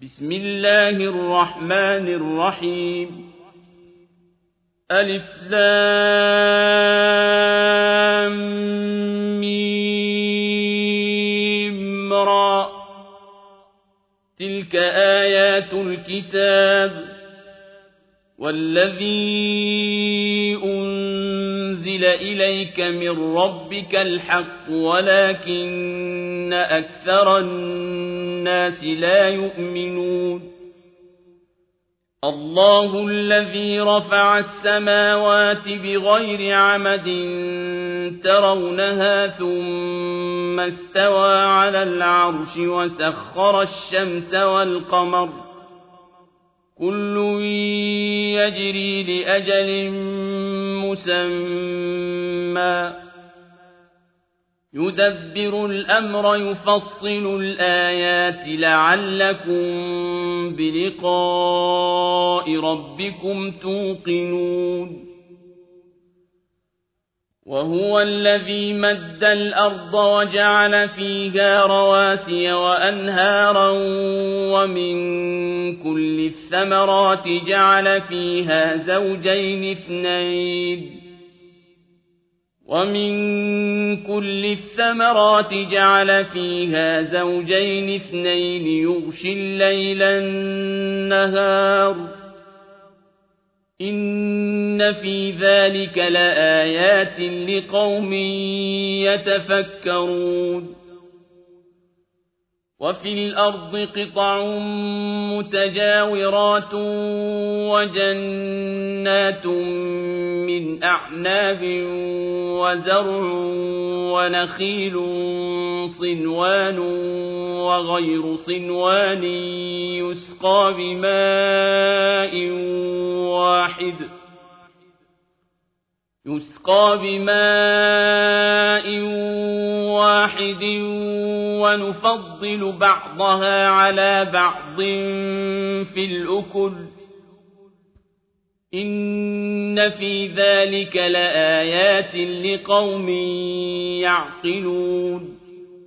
بسم الله الرحمن الرحيم ألف لام ميم را تلك آيات الكتاب والذي أنزل إليك من ربك الحق ولكن أكثر الناس لا يؤمنون الله الذي رفع السماوات بغير عمد ترونها ثم استوى على العرش وسخر الشمس والقمر كل يجري لأجل مسمى يدبر الأمر يفصل الآيات لعلكم بلقاء ربكم توقنون وهو الذي مد الأرض وجعل فيها رواسي وأنهارا ومن كل الثمرات جعل فيها زوجين اثنين يغشي الليل النهار إن في ذلك لآيات لقوم يتفكرون وفي الأرض قطع متجاورات وجنات من أعناب وزرع ونخيل صنوان وغير صنوان يسقى بماء واحد ونفضل بعضها على بعض في الأكل إن في ذلك لآيات لقوم يعقلون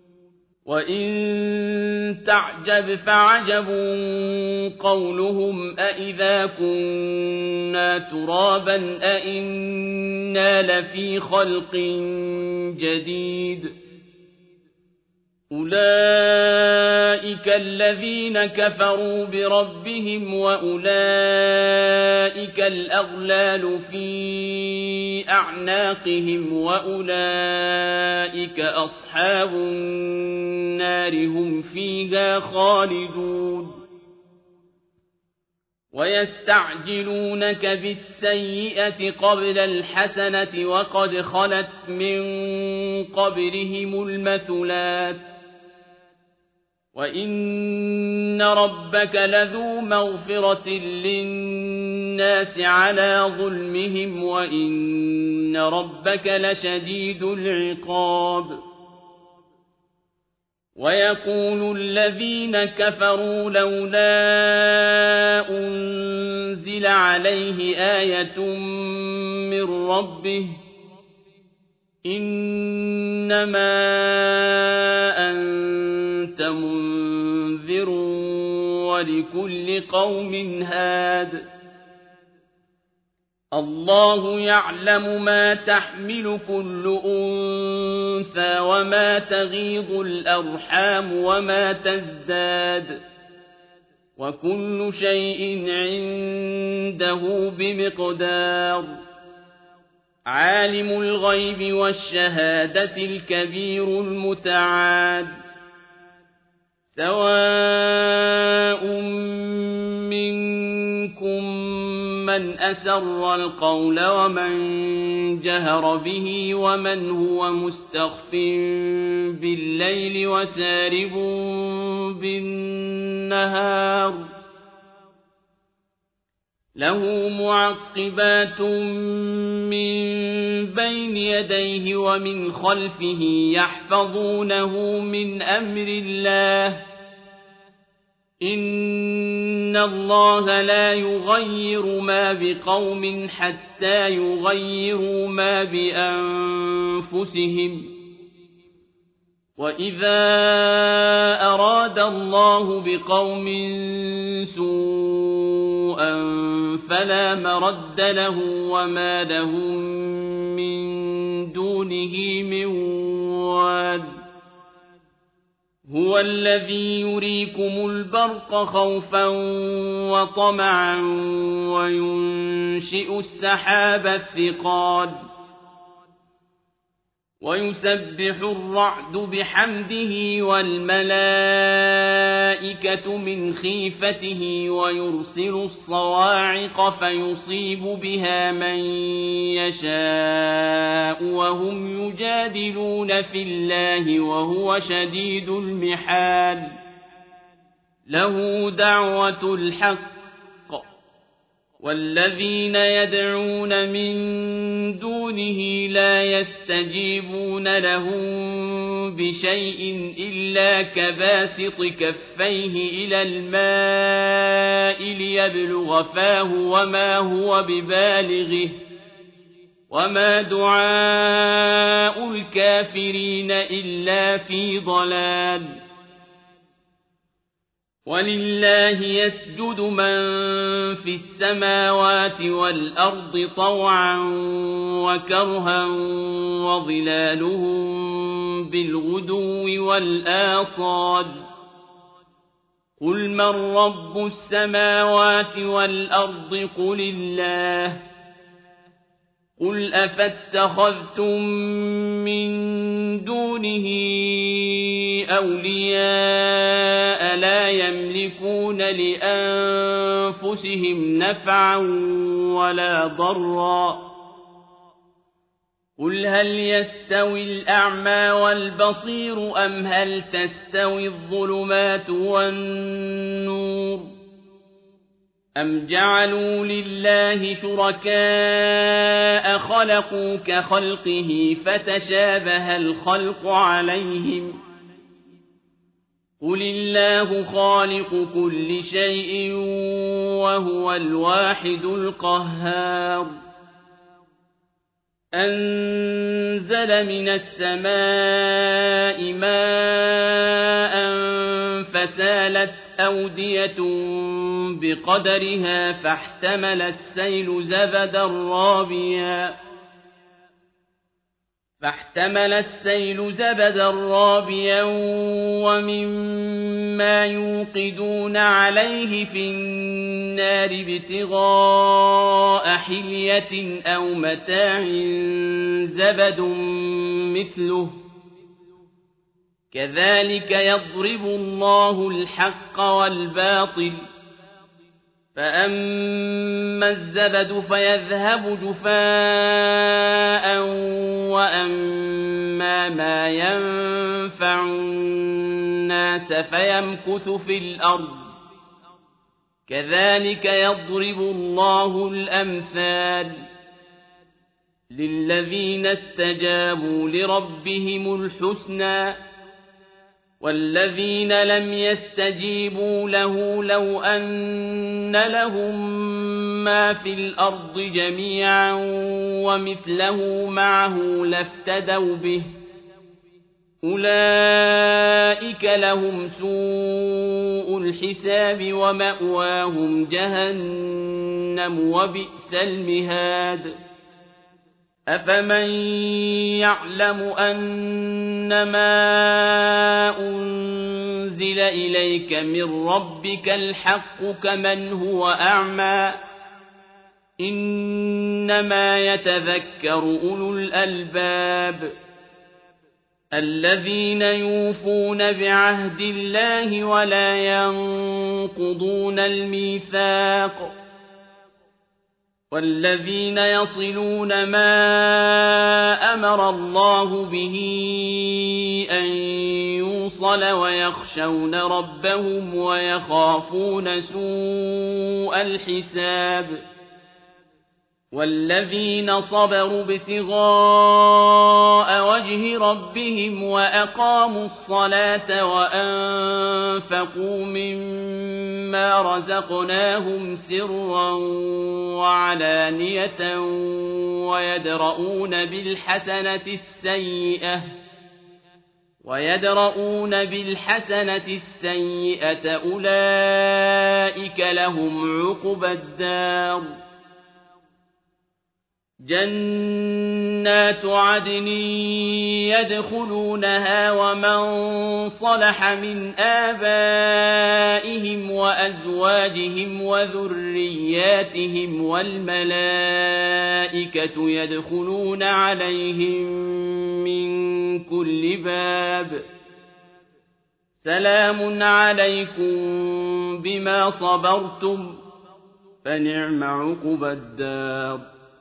وإن تعجب فعجب قولهم أإذا كنا ترابا أإنا لفي خلق جديد أولئك الذين كفروا بربهم وأولئك الأغلال في أعناقهم وأولئك أصحاب النار هم فيها خالدون ويستعجلونك بالسيئة قبل الحسنة وقد خلت من قبلهم المثلات وإن ربك لذو مغفرة للناس على ظلمهم وإن ربك لشديد العقاب ويقول الذين كفروا لولا أنزل عليه آية من ربه إنما أنت منذر ولكل قوم هاد الله يعلم ما تحمل كل أنثى وما تغيض الأرحام وما تزداد وكل شيء عنده بمقدار عالم الغيب والشهادة الكبير المتعال سواء منكم من أسر القول ومن جهر به ومن هو مستخف بالليل وسارب بالنهار له معقبات من بين يديه ومن خلفه يحفظونه من أمر الله إن الله لا يغير ما بقوم حتى يغيروا ما بأنفسهم وَإِذَا أَرَادَ اللَّهُ بِقَوْمٍ سُوءًا فَلَا مَرَدَّ لَهُ وَمَا لَهُم مِّن دُونِهِ مِن وَالٍ هُوَ الَّذِي يُرِيكُمُ الْبَرْقَ خَوْفًا وَطَمَعًا وَيُنشِئُ السَّحَابَ الثِّقَالَ وَيُسَبِّحُ الرَّعْدُ بِحَمْدِهِ وَالْمَلَائِكَةُ مِنْ خِيفَتِهِ وَيُرْسِلُ الصَّوَاعِقَ فَيُصِيبُ بِهَا مَن يَشَاءُ وَهُمْ يُجَادِلُونَ فِي اللَّهِ وَهُوَ شَدِيدُ الْمِحَالِ لَهُ دَعْوَةُ الْحَقِّ وَالَّذِينَ يَدْعُونَ مِن دُونِهِ لَا يَسْتَجِيبُونَ لَهُم بِشَيْءٍ إِلَّا كَبَاسِطِ كَفَّيْهِ إِلَى الْمَاءِ لِيَبْلُغَ فَاهُ وَمَا هُوَ بِبَالِغِهِ وَمَا دُعَاءُ الْكَافِرِينَ إِلَّا فِي ضَلَالٍ وَلِلَّهِ يَسْجُدُ مَن فِي السَّمَاوَاتِ وَالْأَرْضِ طَوْعًا وَكَرْهًا وَظِلَالُهُم بِالْغُدُوِّ وَالْآصَالِ قُلْ مَن رَّبُّ السَّمَاوَاتِ وَالْأَرْضِ قُلِ اللَّهُ قُلْ أَفَاتَّخَذْتُم مِّن دُونِهِ أَوْلِيَاءَ لَا يَمْلِكُونَ لِأَنفُسِهِمْ نَفْعًا وَلَا ضَرًّا قُلْ هَلْ يَسْتَوِي الْأَعْمَىٰ وَالْبَصِيرُ أَمْ هَلْ تَسْتَوِي الظُّلُمَاتُ وَالنُّورُ أَمْ جَعَلُوا لِلَّهِ شُرَكَاءَ خَلَقُوا كَخَلْقِهِ فَتَشَابَهَ الْخَلْقُ عَلَيْهِمْ ۚ قُلِ اللَّهُ خَالِقُ كُلِّ شَيْءٍ وَهُوَ الْوَاحِدُ الْقَهَّارُ أَنزَلَ مِنَ السَّمَاءِ مَاءً فَسَالَتْ أَوْدِيَةٌ بِقَدَرِهَا فَاحْتَمَلَ السَّيْلُ زَبَدًا رَّابِيًا وَمِمَّا يُوقِدُونَ عَلَيْهِ فِي النَّارِ ابْتِغَاءَ حِلْيَةٍ أَوْ مَتَاعٍ زَبَدٌ مِّثْلُهُ ۚ كَذَٰلِكَ يَضْرِبُ اللَّهُ الْحَقَّ وَالْبَاطِلَ ۚ فَأَمَّا الزَّبَدُ فَيَذْهَبُ جُفَاءً وَأَمَّا مَا يَنفَعُ النَّاسَ فَيَمْكُثُ فِي الْأَرْضِ ۚ كَذَٰلِكَ يَضْرِبُ اللَّهُ الْأَمْثَالَ لِلَّذِينَ اسْتَجَابُوا لِرَبِّهِمُ الْحُسْنَىٰ ۚ وَالَّذِينَ لَمْ يَسْتَجِيبُوا لَهُ لَوْ أَنَّ لَهُم مَّا فِي الْأَرْضِ جَمِيعًا وَمِثْلَهُ مَعَهُ لَافْتَدَوْا بِهِ ۚ أُولَٰئِكَ لَهُمْ سُوءُ الْحِسَابِ وَمَأْوَاهُمْ جَهَنَّمُ ۖ وَبِئْسَ الْمِهَادُ أَفَمَن يَعْلَمُ أَنَّمَا أُنزِلَ إِلَيْكَ مِن رَّبِّكَ الْحَقُّ كَمَنْ هُوَ أَعْمَىٰ ۚ إِنَّمَا يَتَذَكَّرُ أُولُو الْأَلْبَابِ الَّذِينَ يُوفُونَ بِعَهْدِ اللَّهِ وَلَا يَنقُضُونَ الْمِيثَاقَ وَالَّذِينَ يَصِلُونَ مَا أَمَرَ اللَّهُ بِهِ أَن يُوصَلَ وَيَخْشَوْنَ رَبَّهُمْ وَيَخَافُونَ سُوءَ الْحِسَابِ وَالَّذِينَ صَبَرُوا ابْتِغَاءَ وَجْهِ رَبِّهِمْ وَأَقَامُوا الصَّلَاةَ وَأَنفَقُوا مِمَّا رَزَقْنَاهُمْ سِرًّا وَعَلَانِيَةً وَيَدْرَءُونَ بِالْحَسَنَةِ السَّيِّئَةَ ويدرؤون بالحسنة السيئة أولئك لهم عقبى الدار جنات عدن يدخلونها ومن صلح من آبائهم وأزواجهم وذرياتهم والملائكة يدخلون عليهم من كل باب سلام عليكم بما صبرتم فنعم عقبى الدار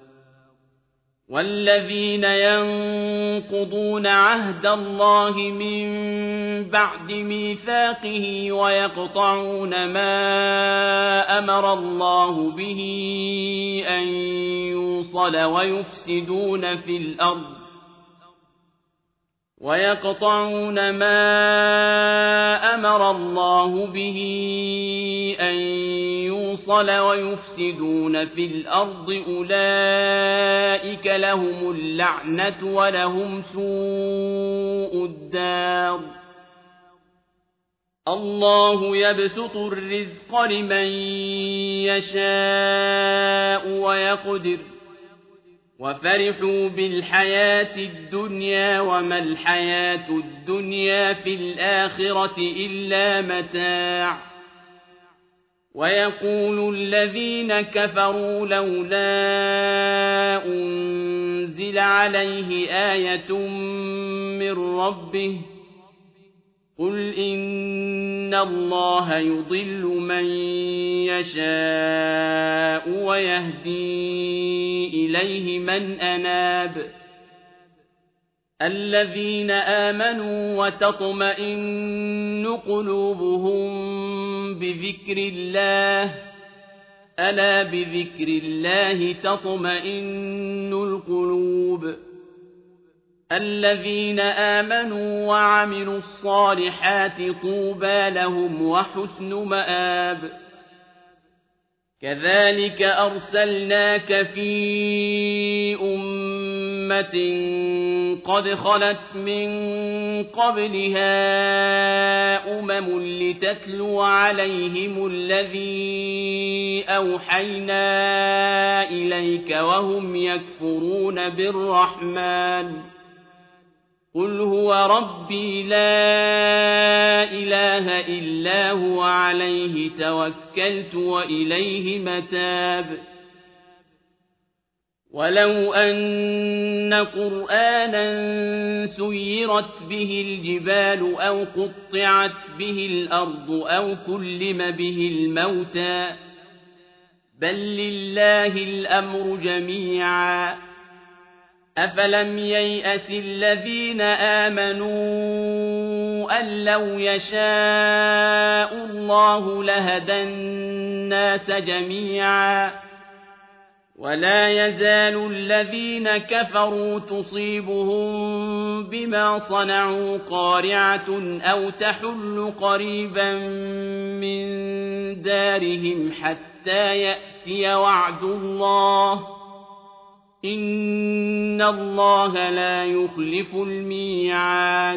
والذين ينقضون عهد الله من بعد ميثاقه ويقطعون ما أمر الله به أن يوصل ويفسدون في الأرض أولئك لهم اللعنة ولهم سوء الدار الله يبسط الرزق لمن يشاء ويقدر وفرحوا بالحياة الدنيا وما الحياة الدنيا في الآخرة إلا متاع ويقول الذين كفروا لولا أنزل عليه آية من ربه قل إن الله يضل من يشاء ويهدي إليه من أناب الذين آمنوا وتطمئن قلوبهم بذكر الله ألا بذكر الله تطمئن القلوب الذين آمنوا وعملوا الصالحات طوبى لهم وحسن مآب كذلك أرسلناك في أمة قد خلت من قبلها لتتلو عليهم الذي أوحينا إليك وهم يكفرون بالرحمن قل هو ربي لا إله إلا هو عليه توكلت وإليه متاب ولو أن قرآنا سيرت به الجبال أو قطعت به الأرض أو كلم به الموتى بل لله الأمر جميعا أفلم ييأس الذين آمنوا أن لو يشاء الله لهدى الناس جميعا ولا يزال الذين كفروا تصيبهم بما صنعوا قارعة أو تحل قريبا من دارهم حتى يأتي وعد الله إن الله لا يخلف الميعاد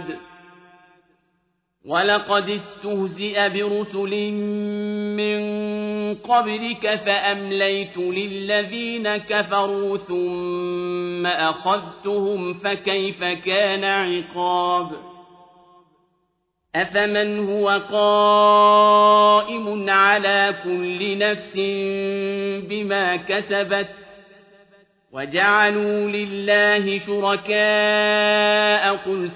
ولقد استهزئ برسل من قبلك فأمليت للذين كفروا ثم أخذتهم فكيف كان عقاب أفمن هو قائم على كل نفس بما كسبت وجعلوا لله شركاء قل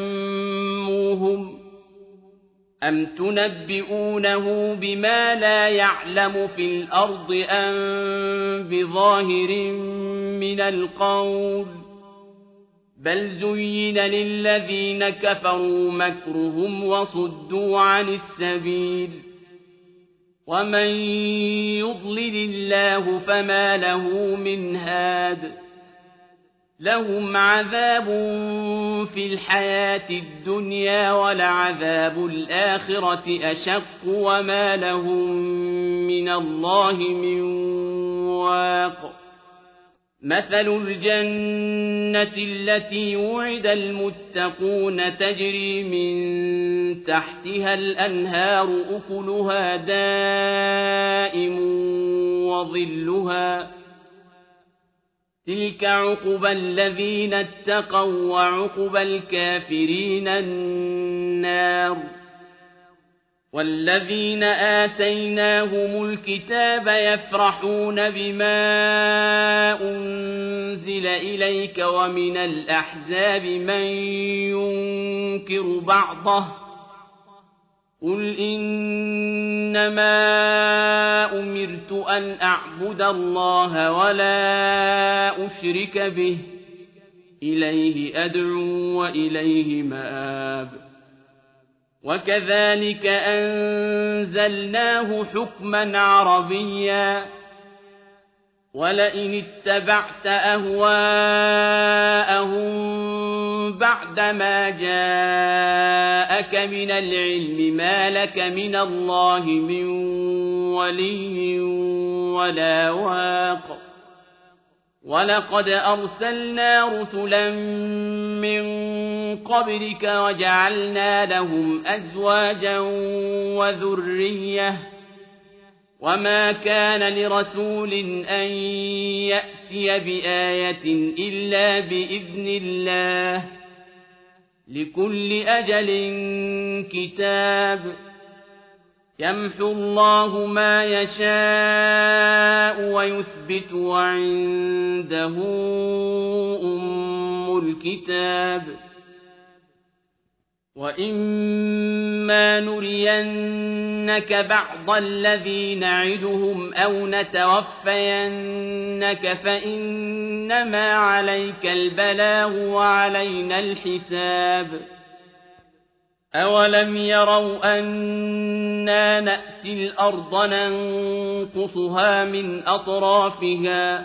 سموهم أم تنبئونه بما لا يعلم في الأرض أم بظاهر من القول بل زين للذين كفروا مكرهم وصدوا عن السبيل ومن يضلل الله فما له من هاد لهم عذاب في الحياة الدنيا ولعذاب الآخرة أشق وما لهم من الله من واق مثل الجنة التي وعد المتقون تجري من تحتها الأنهار أكلها دائم وظلها تلك عقبى الذين اتقوا وعقبى الكافرين النار والذين آتيناهم الكتاب يفرحون بما أنزل إليك ومن الأحزاب من ينكر بعضه قل إنما أمرت أن أعبد الله ولا أشرك به إليه أدعو وإليه مآب وكذلك أنزلناه حكما عربيا ولئن اتبعت أهواءهم بعدما جاءك من العلم ما لك من الله من ولي ولا واق ولقد أرسلنا رسلا من قبلك وجعلنا لهم أزواجا وذرية وما كان لرسول أن يأتي بآية إلا بإذن الله لكل أجل كتاب يمحو الله ما يشاء ويثبت وعنده أم الكتاب وإما نرينك بعض الذي نعدهم أو نتوفينك فإنما عليك البلاغ وعلينا الحساب أولم يروا أنا نأتي الأرض ننقصها من أطرافها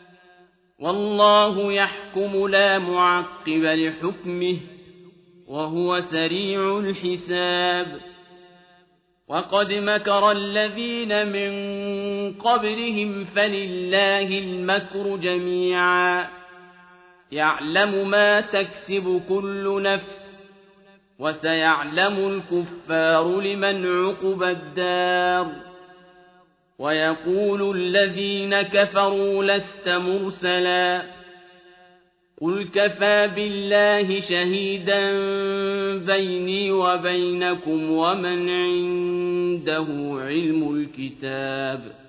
والله يحكم لا معقب لحكمه وهو سريع الحساب وقد مكر الذين من قبلهم فلله المكر جميعا يعلم ما تكسب كل نفس وسيعلم الكفار لمن عقبى الدار ويقول الذين كفروا لست مرسلا قل كفى بالله شهيدا بيني وبينكم ومن عنده علم الكتاب